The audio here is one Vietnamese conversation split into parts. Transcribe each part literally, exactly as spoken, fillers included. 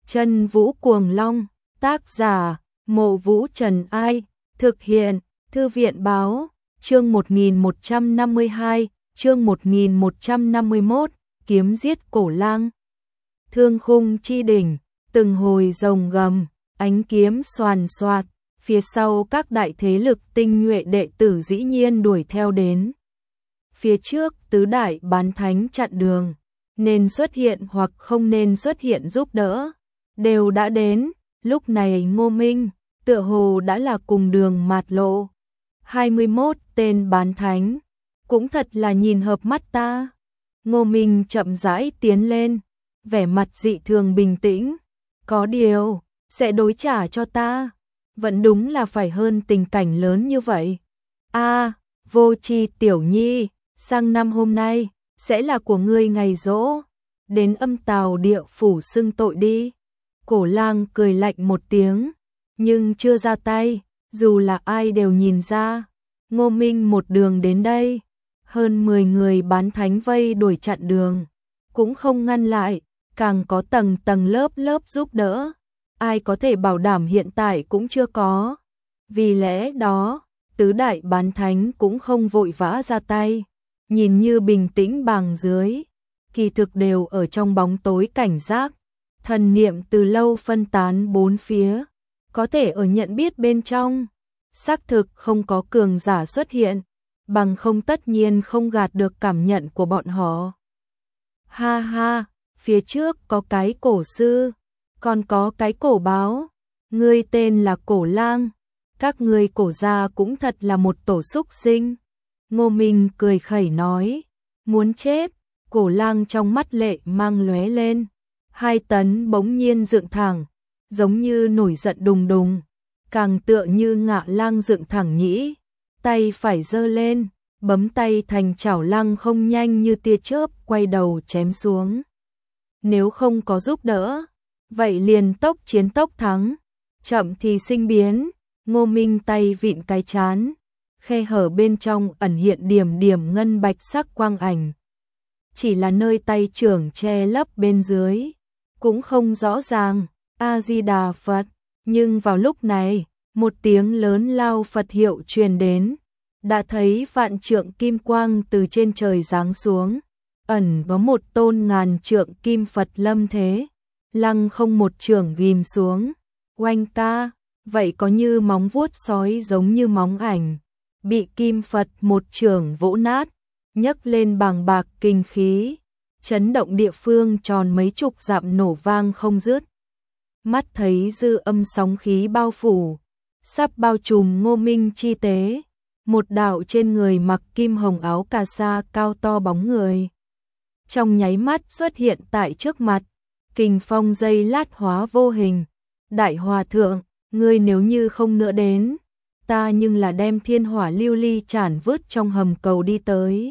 Chân Vũ Cuồng Long, tác giả, Mộ Vũ Trần Ai, thực hiện, Thư viện báo, chương một nghìn một trăm năm mươi hai, chương một nghìn một trăm năm mươi mốt, kiếm giết cổ lang. Thương khung chi đỉnh, từng hồi rồng gầm, ánh kiếm xoàn xoạt, phía sau các đại thế lực tinh nhuệ đệ tử dĩ nhiên đuổi theo đến. Phía trước tứ đại bán thánh chặn đường, nên xuất hiện hoặc không nên xuất hiện giúp đỡ, đều đã đến. Lúc này Ngô Minh, tựa hồ đã là cùng đường mạt lộ. hai mươi mốt tên bán thánh, cũng thật là nhìn hợp mắt ta. Ngô Minh chậm rãi tiến lên, vẻ mặt dị thường bình tĩnh. Có điều, sẽ đối trả cho ta. Vẫn đúng là phải hơn tình cảnh lớn như vậy. A, Vô Chi tiểu nhi, sang năm hôm nay, sẽ là của ngươi ngày giỗ. Đến âm tào địa phủ xưng tội đi. Cổ lang cười lạnh một tiếng, nhưng chưa ra tay, dù là ai đều nhìn ra. Ngô Minh một đường đến đây, hơn mười người bán thánh vây đuổi chặn đường, cũng không ngăn lại, càng có tầng tầng lớp lớp giúp đỡ. Ai có thể bảo đảm hiện tại cũng chưa có. Vì lẽ đó, tứ đại bán thánh cũng không vội vã ra tay, nhìn như bình tĩnh bằng dưới, kỳ thực đều ở trong bóng tối cảnh giác. Thần niệm từ lâu phân tán bốn phía, có thể ở nhận biết bên trong, xác thực không có cường giả xuất hiện, bằng không tất nhiên không gạt được cảm nhận của bọn họ. Ha ha, phía trước có cái cổ sư, còn có cái cổ báo, ngươi tên là Cổ Lang, các ngươi Cổ gia cũng thật là một tổ súc sinh. Ngô Minh cười khẩy nói, muốn chết. Cổ Lang trong mắt lệ mang lóe lên, hai tấn bỗng nhiên dựng thẳng, giống như nổi giận đùng đùng, càng tựa như ngạ lang dựng thẳng nhĩ, tay phải giơ lên, bấm tay thành chảo lăng không nhanh như tia chớp quay đầu chém xuống. Nếu không có giúp đỡ, vậy liền tốc chiến tốc thắng, chậm thì sinh biến. Ngô Minh tay vịn cái chán, khe hở bên trong ẩn hiện điểm điểm ngân bạch sắc quang ảnh. Chỉ là nơi tay trưởng che lấp bên dưới, cũng không rõ ràng. A-di-đà Phật. Nhưng vào lúc này, một tiếng lớn lao Phật hiệu truyền đến, đã thấy vạn trượng kim quang từ trên trời giáng xuống, ẩn có một tôn ngàn trượng kim Phật lâm thế, lăng không một chưởng ghim xuống, oanh ca, vậy có như móng vuốt sói giống như móng ảnh, bị kim Phật một chưởng vỗ nát, nhấc lên bàng bạc kinh khí, chấn động địa phương tròn mấy chục dặm nổ vang không dứt. Mắt thấy dư âm sóng khí bao phủ, sắp bao trùm Ngô Minh chi tế, một đạo trên người mặc kim hồng áo cà sa cao to bóng người. Trong nháy mắt xuất hiện tại trước mặt, kình phong dây lát hóa vô hình. Đại hòa thượng, ngươi nếu như không nữa đến, ta nhưng là đem thiên hỏa lưu ly chản vứt trong hầm cầu đi tới.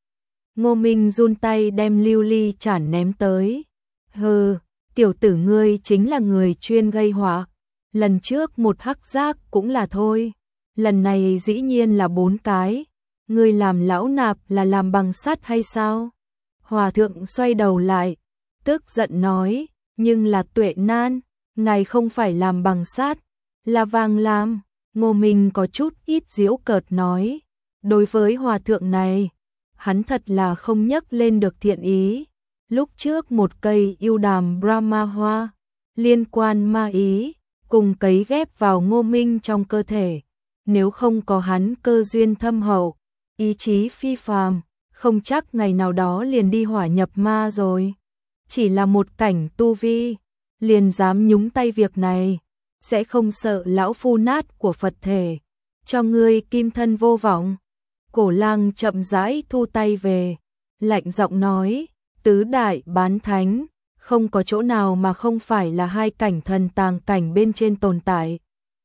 Ngô Minh run tay đem lưu ly chản ném tới. Hừ, tiểu tử ngươi chính là người chuyên gây họa. Lần trước một hắc giác cũng là thôi, lần này dĩ nhiên là bốn cái. Ngươi làm lão nạp là làm bằng sắt hay sao? Hòa thượng xoay đầu lại, tức giận nói, nhưng là Tuệ Nan, ngài không phải làm bằng sắt, là vàng làm. Ngô Minh có chút ít giễu cợt nói, đối với hòa thượng này, hắn thật là không nhắc lên được thiện ý. Lúc trước một cây yêu đàm Brahma hoa, liên quan ma ý, cùng cấy ghép vào Ngô Minh trong cơ thể. Nếu không có hắn cơ duyên thâm hậu, ý chí phi phàm, không chắc ngày nào đó liền đi hỏa nhập ma rồi. Chỉ là một cảnh tu vi, liền dám nhúng tay việc này, sẽ không sợ lão phu nát của Phật thể, cho ngươi kim thân vô vọng. Cổ Lang chậm rãi thu tay về, lạnh giọng nói, tứ đại bán thánh, không có chỗ nào mà không phải là hai cảnh thần tàng cảnh bên trên tồn tại.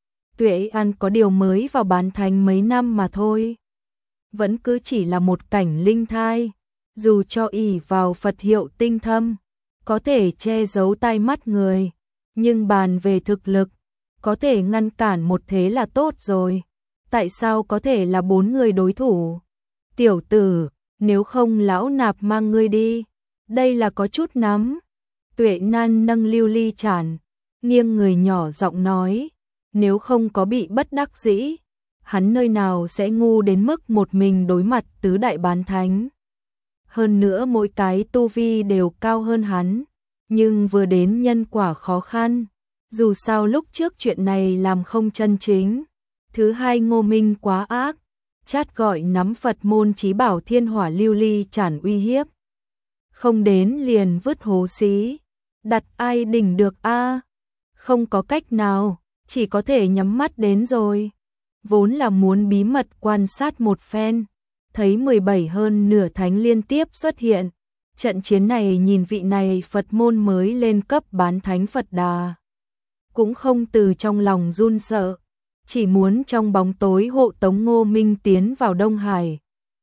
Tuệ An có điều mới vào bán thánh mấy năm mà thôi, vẫn cứ chỉ là một cảnh linh thai, dù cho ỷ vào Phật hiệu tinh thâm, có thể che giấu tai mắt người, nhưng bàn về thực lực, có thể ngăn cản một thế là tốt rồi. Tại sao có thể là bốn người đối thủ? Tiểu tử, nếu không lão nạp mang ngươi đi, đây là có chút nắm. Tuệ Nan nâng lưu ly tràn, nghiêng người nhỏ giọng nói, nếu không có bị bất đắc dĩ, hắn nơi nào sẽ ngu đến mức một mình đối mặt tứ đại bán thánh. Hơn nữa mỗi cái tu vi đều cao hơn hắn, nhưng vừa đến nhân quả khó khăn, dù sao lúc trước chuyện này làm không chân chính. Thứ hai, Ngô Minh quá ác, chát gọi nắm Phật môn chí bảo thiên hỏa lưu ly tràn uy hiếp. Không đến liền vứt hố xí, đặt ai đỉnh được a? Không có cách nào, chỉ có thể nhắm mắt đến rồi. Vốn là muốn bí mật quan sát một phen, thấy mười bảy hơn nửa thánh liên tiếp xuất hiện. Trận chiến này nhìn vị này Phật môn mới lên cấp bán thánh Phật Đà, cũng không từ trong lòng run sợ, chỉ muốn trong bóng tối hộ tống Ngô Minh tiến vào Đông Hải.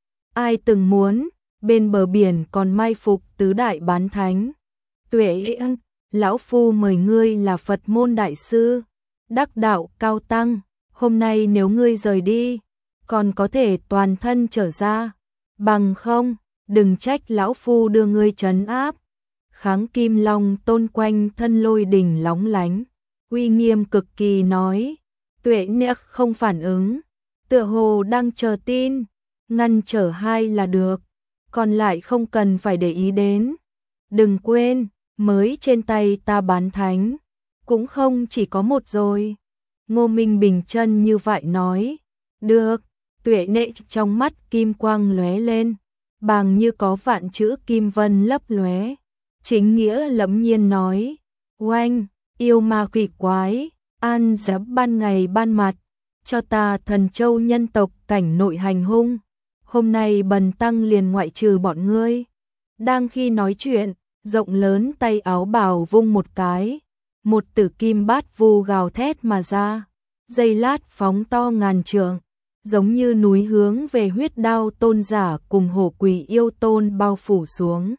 Ai từng muốn, bên bờ biển còn mai phục tứ đại bán thánh. Tuệ Ân, lão phu mời ngươi là Phật môn đại sư, đắc đạo cao tăng, hôm nay nếu ngươi rời đi, còn có thể toàn thân trở ra, bằng không, đừng trách lão phu đưa ngươi trấn áp. Kháng Kim Long Tôn quanh thân lôi đình lóng lánh, uy nghiêm cực kỳ nói. Tuệ Niếc không phản ứng, tựa hồ đang chờ tin, ngăn trở hai là được, còn lại không cần phải để ý đến. Đừng quên, mới trên tay ta bán thánh, cũng không chỉ có một rồi. Ngô Minh bình chân như vậy nói. Được. Tuệ Nệ trong mắt kim quang lóe lên, bàng như có vạn chữ kim vân lấp lóe. Chính nghĩa lẫm nhiên nói, oanh, yêu ma quỷ quái, an giáp ban ngày ban mặt, cho ta thần châu nhân tộc cảnh nội hành hung. Hôm nay bần tăng liền ngoại trừ bọn ngươi. Đang khi nói chuyện, rộng lớn tay áo bào vung một cái, một tử kim bát vu gào thét mà ra, giây lát phóng to ngàn trượng, giống như núi hướng về huyết đao tôn giả cùng hổ quỷ yêu tôn bao phủ xuống.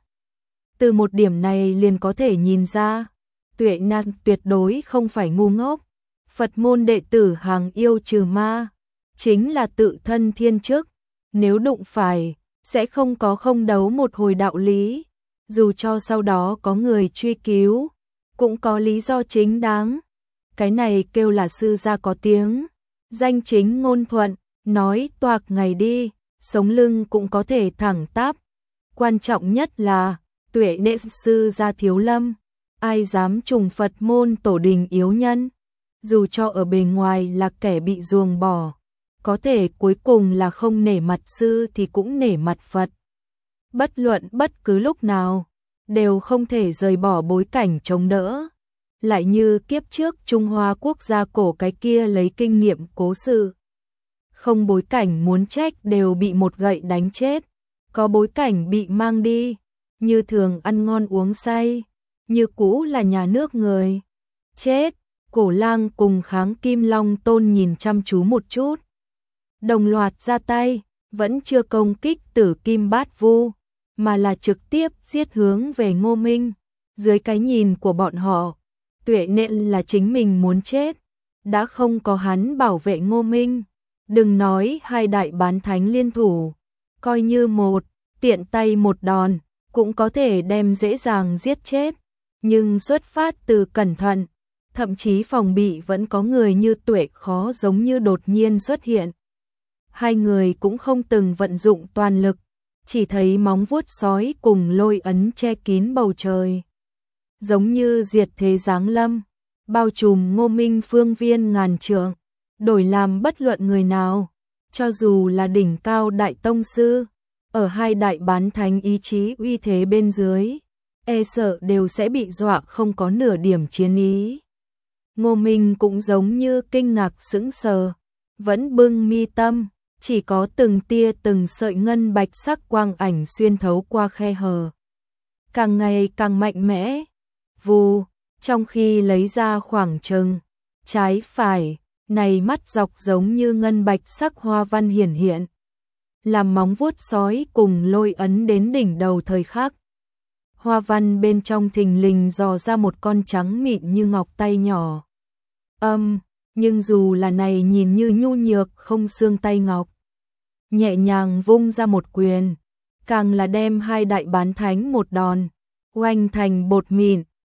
Từ một điểm này liền có thể nhìn ra, Tuệ Nan tuyệt đối không phải ngu ngốc. Phật môn đệ tử hàng yêu trừ ma, chính là tự thân thiên chức, nếu đụng phải, sẽ không có không đấu một hồi đạo lý, dù cho sau đó có người truy cứu, cũng có lý do chính đáng. Cái này kêu là sư gia có tiếng, danh chính ngôn thuận, nói toạc ngày đi, sống lưng cũng có thể thẳng tắp. Quan trọng nhất là, Tuệ Nệ sư gia thiếu lâm, ai dám trùng Phật môn tổ đình yếu nhân, dù cho ở bề ngoài là kẻ bị ruồng bỏ, có thể cuối cùng là không nể mặt sư thì cũng nể mặt Phật. Bất luận bất cứ lúc nào, đều không thể rời bỏ bối cảnh chống đỡ. Lại như kiếp trước Trung Hoa quốc gia cổ cái kia lấy kinh nghiệm cố sự. Không bối cảnh muốn trách đều bị một gậy đánh chết, có bối cảnh bị mang đi, như thường ăn ngon uống say, như cũ là nhà nước người. Chết, Cổ Lang cùng Kháng Kim Long Tôn nhìn chăm chú một chút. Đồng loạt ra tay, vẫn chưa công kích tử kim bát vu, mà là trực tiếp giết hướng về Ngô Minh. Dưới cái nhìn của bọn họ, Tuệ Nệ là chính mình muốn chết, đã không có hắn bảo vệ Ngô Minh. Đừng nói hai đại bán thánh liên thủ, coi như một, tiện tay một đòn, cũng có thể đem dễ dàng giết chết. Nhưng xuất phát từ cẩn thận, thậm chí phòng bị vẫn có người như Tuệ khó giống như đột nhiên xuất hiện. Hai người cũng không từng vận dụng toàn lực, chỉ thấy móng vuốt sói cùng lôi ấn che kín bầu trời. Giống như diệt thế giáng lâm, bao trùm Ngô Minh phương viên ngàn trượng, đổi làm bất luận người nào, cho dù là đỉnh cao đại tông sư, ở hai đại bán thánh ý chí uy thế bên dưới, e sợ đều sẽ bị dọa không có nửa điểm chiến ý. Ngô Minh cũng giống như kinh ngạc sững sờ, vẫn bưng mi tâm, chỉ có từng tia từng sợi ngân bạch sắc quang ảnh xuyên thấu qua khe hở. Càng ngày càng mạnh mẽ, vù, trong khi lấy ra khoảng chừng, trái phải, này mắt dọc giống như ngân bạch sắc hoa văn hiển hiện. Làm móng vuốt sói cùng lôi ấn đến đỉnh đầu thời khắc. Hoa văn bên trong thình lình dò ra một con trắng mịn như ngọc tay nhỏ. Âm, um, nhưng dù là này nhìn như nhu nhược không xương tay ngọc. Nhẹ nhàng vung ra một quyền, càng là đem hai đại bán thánh một đòn, oanh thành bột mịn,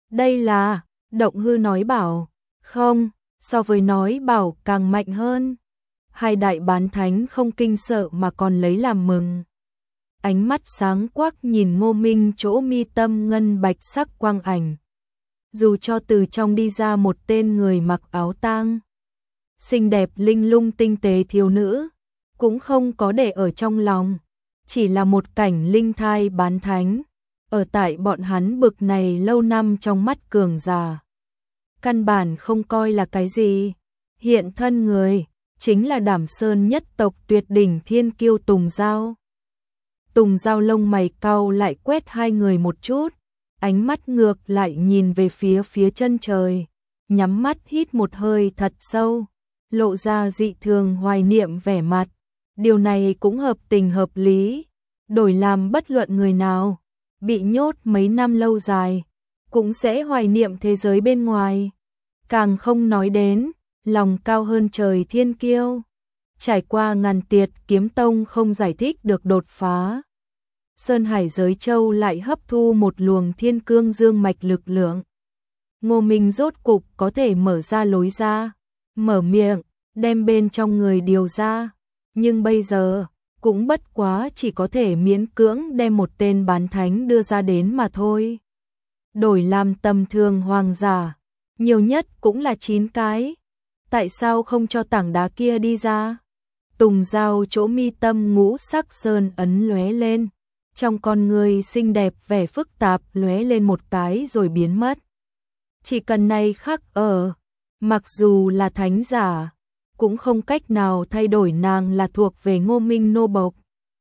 Đây là, Động Hư nói bảo, không, so với nói bảo càng mạnh hơn. Hai đại bán thánh không kinh sợ mà còn lấy làm mừng. Ánh mắt sáng quắc nhìn Ngô Minh chỗ mi tâm ngân bạch sắc quang ảnh. Dù cho từ trong đi ra một tên người mặc áo tang, xinh đẹp linh lung tinh tế thiếu nữ, cũng không có để ở trong lòng, chỉ là một cảnh linh thai bán thánh, ở tại bọn hắn bực này lâu năm trong mắt cường giả. Căn bản không coi là cái gì, hiện thân người, chính là Đảm Sơn nhất tộc tuyệt đỉnh thiên kiêu Tùng Giao. Tùng Giao lông mày cau lại quét hai người một chút, ánh mắt ngược lại nhìn về phía phía chân trời, nhắm mắt hít một hơi thật sâu, lộ ra dị thường hoài niệm vẻ mặt. Điều này cũng hợp tình hợp lý, đổi làm bất luận người nào, bị nhốt mấy năm lâu dài, cũng sẽ hoài niệm thế giới bên ngoài. Càng không nói đến, lòng cao hơn trời thiên kiêu. Trải qua ngàn tiệt kiếm tông không giải thích được đột phá. Sơn Hải giới châu lại hấp thu một luồng thiên cương dương mạch lực lượng. Ngô Minh rốt cục có thể mở ra lối ra, mở miệng, đem bên trong người điều ra. Nhưng bây giờ, cũng bất quá chỉ có thể miễn cưỡng đem một tên bán thánh đưa ra đến mà thôi. Đổi làm tầm thường hoàng giả, nhiều nhất cũng là chín cái. Tại sao không cho tảng đá kia đi ra? Tùng Giao chỗ mi tâm ngũ sắc sơn ấn lóe lên, trong con người xinh đẹp vẻ phức tạp lóe lên một cái rồi biến mất. Chỉ cần này khắc ở, mặc dù là thánh giả, cũng không cách nào thay đổi nàng là thuộc về Ngô Minh nô bộc.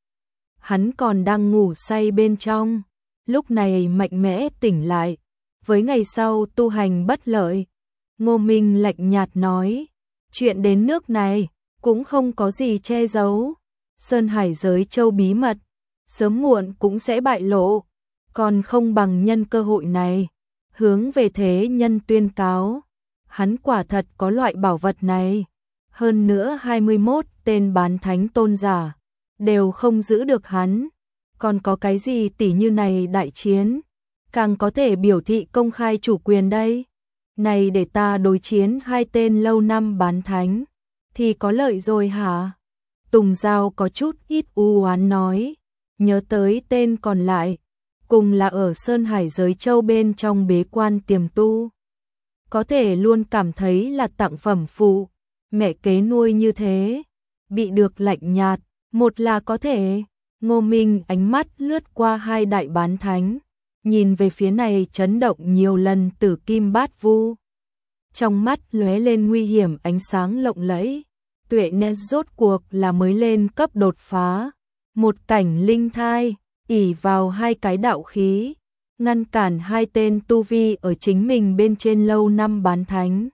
Hắn còn đang ngủ say bên trong, lúc này mạnh mẽ tỉnh lại, với ngày sau tu hành bất lợi. Ngô Minh lạnh nhạt nói, chuyện đến nước này, cũng không có gì che giấu. Sơn Hải giới châu bí mật, sớm muộn cũng sẽ bại lộ, còn không bằng nhân cơ hội này, hướng về thế nhân tuyên cáo. Hắn quả thật có loại bảo vật này. Hơn nữa hai mươi mốt tên bán thánh tôn giả, đều không giữ được hắn. Còn có cái gì tỉ như này đại chiến, càng có thể biểu thị công khai chủ quyền đây. Này để ta đối chiến hai tên lâu năm bán thánh, thì có lợi rồi hả? Tùng Giao có chút ít u oán nói, nhớ tới tên còn lại, cùng là ở Sơn Hải giới châu bên trong bế quan tiềm tu. Có thể luôn cảm thấy là tặng phẩm phụ, mẹ kế nuôi như thế, bị được lạnh nhạt, một là có thể. Ngô Minh ánh mắt lướt qua hai đại bán thánh, nhìn về phía này chấn động nhiều lần Tử Kim Bát Vu. Trong mắt lóe lên nguy hiểm ánh sáng lộng lẫy, tuệ nét rốt cuộc là mới lên cấp đột phá, một cảnh linh thai, ỷ vào hai cái đạo khí, ngăn cản hai tên tu vi ở chính mình bên trên lâu năm bán thánh.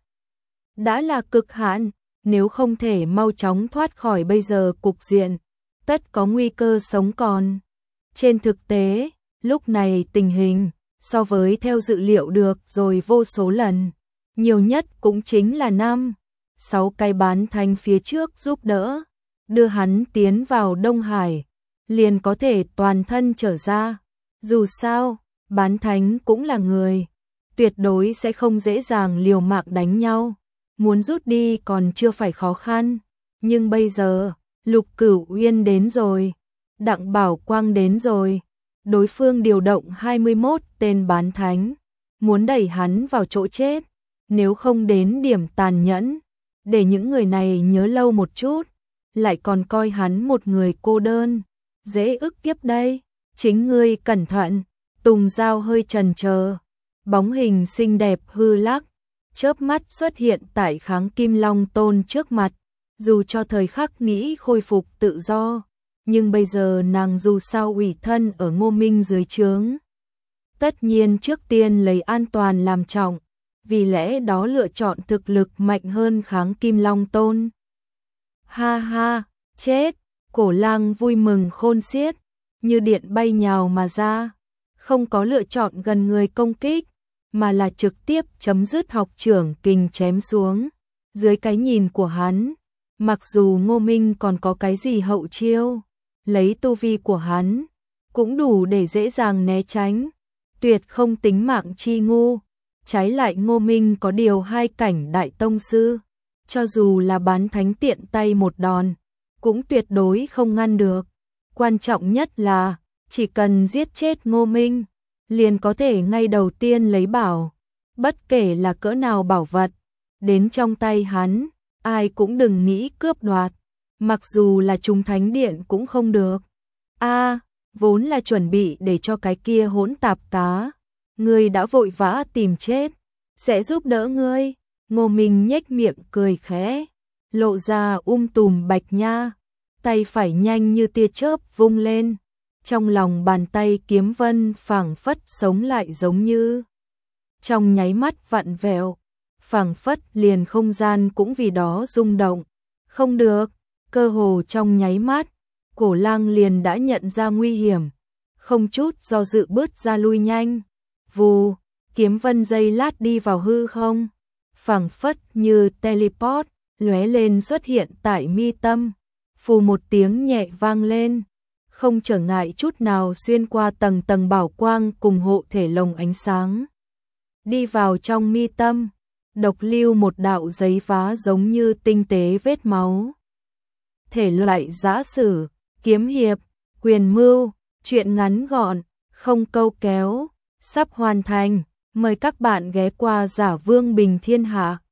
Đã là cực hạn, nếu không thể mau chóng thoát khỏi bây giờ cục diện, tất có nguy cơ sống còn. Trên thực tế, lúc này tình hình, so với theo dự liệu được rồi vô số lần, nhiều nhất cũng chính là năm, sáu cái bán thánh phía trước giúp đỡ, đưa hắn tiến vào Đông Hải, liền có thể toàn thân trở ra. Dù sao, bán thánh cũng là người, tuyệt đối sẽ không dễ dàng liều mạng đánh nhau, muốn rút đi còn chưa phải khó khăn. Nhưng bây giờ, Lục Cửu Uyên đến rồi, Đặng Bảo Quang đến rồi, đối phương điều động hai mươi mốt tên bán thánh, muốn đẩy hắn vào chỗ chết, nếu không đến điểm tàn nhẫn, để những người này nhớ lâu một chút, lại còn coi hắn một người cô đơn, dễ ức kiếp đây, chính ngươi cẩn thận. Tùng Giao hơi chần chờ, bóng hình xinh đẹp hư lắc, chớp mắt xuất hiện tại Kháng Kim Long Tôn trước mặt, dù cho thời khắc nghĩ khôi phục tự do, nhưng bây giờ nàng dù sao ủy thân ở Ngô Minh dưới trướng. Tất nhiên trước tiên lấy an toàn làm trọng, vì lẽ đó lựa chọn thực lực mạnh hơn Kháng Kim Long Tôn. Ha ha, chết, Cổ Lang vui mừng khôn xiết, như điện bay nhào mà ra, không có lựa chọn gần người công kích, mà là trực tiếp chấm dứt học trưởng kình chém xuống. Dưới cái nhìn của hắn, mặc dù Ngô Minh còn có cái gì hậu chiêu, lấy tu vi của hắn, cũng đủ để dễ dàng né tránh, tuyệt không tính mạng chi ngu. trái lại Ngô Minh có điều hai cảnh đại tông sư, cho dù là bán thánh tiện tay một đòn, cũng tuyệt đối không ngăn được. Quan trọng nhất là, chỉ cần giết chết Ngô Minh, liền có thể ngay đầu tiên lấy bảo, bất kể là cỡ nào bảo vật, đến trong tay hắn, ai cũng đừng nghĩ cướp đoạt, mặc dù là Trung Thánh Điện cũng không được. A, vốn là chuẩn bị để cho cái kia hỗn tạp cá, ngươi đã vội vã tìm chết, sẽ giúp đỡ ngươi. Ngô Minh nhếch miệng cười khẽ, lộ ra um tùm bạch nha, tay phải nhanh như tia chớp vung lên, trong lòng bàn tay kiếm vân phảng phất sống lại giống như trong nháy mắt vặn vẹo, phảng phất liền không gian cũng vì đó rung động. Không được, cơ hồ trong nháy mắt, Cổ Lang liền đã nhận ra nguy hiểm, không chút do dự bước ra lui nhanh. Vù, kiếm vân giây lát đi vào hư không, phảng phất như teleport, lóe lên xuất hiện tại mi tâm. Phù một tiếng nhẹ vang lên, không trở ngại chút nào xuyên qua tầng tầng bảo quang cùng hộ thể lồng ánh sáng. Đi vào trong mi tâm, độc lưu một đạo giấy vá giống như tinh tế vết máu. Thể loại giã sử, kiếm hiệp, quyền mưu, truyện ngắn gọn, không câu kéo, sắp hoàn thành. Mời các bạn ghé qua Giả Vương Bình Thiên Hạ.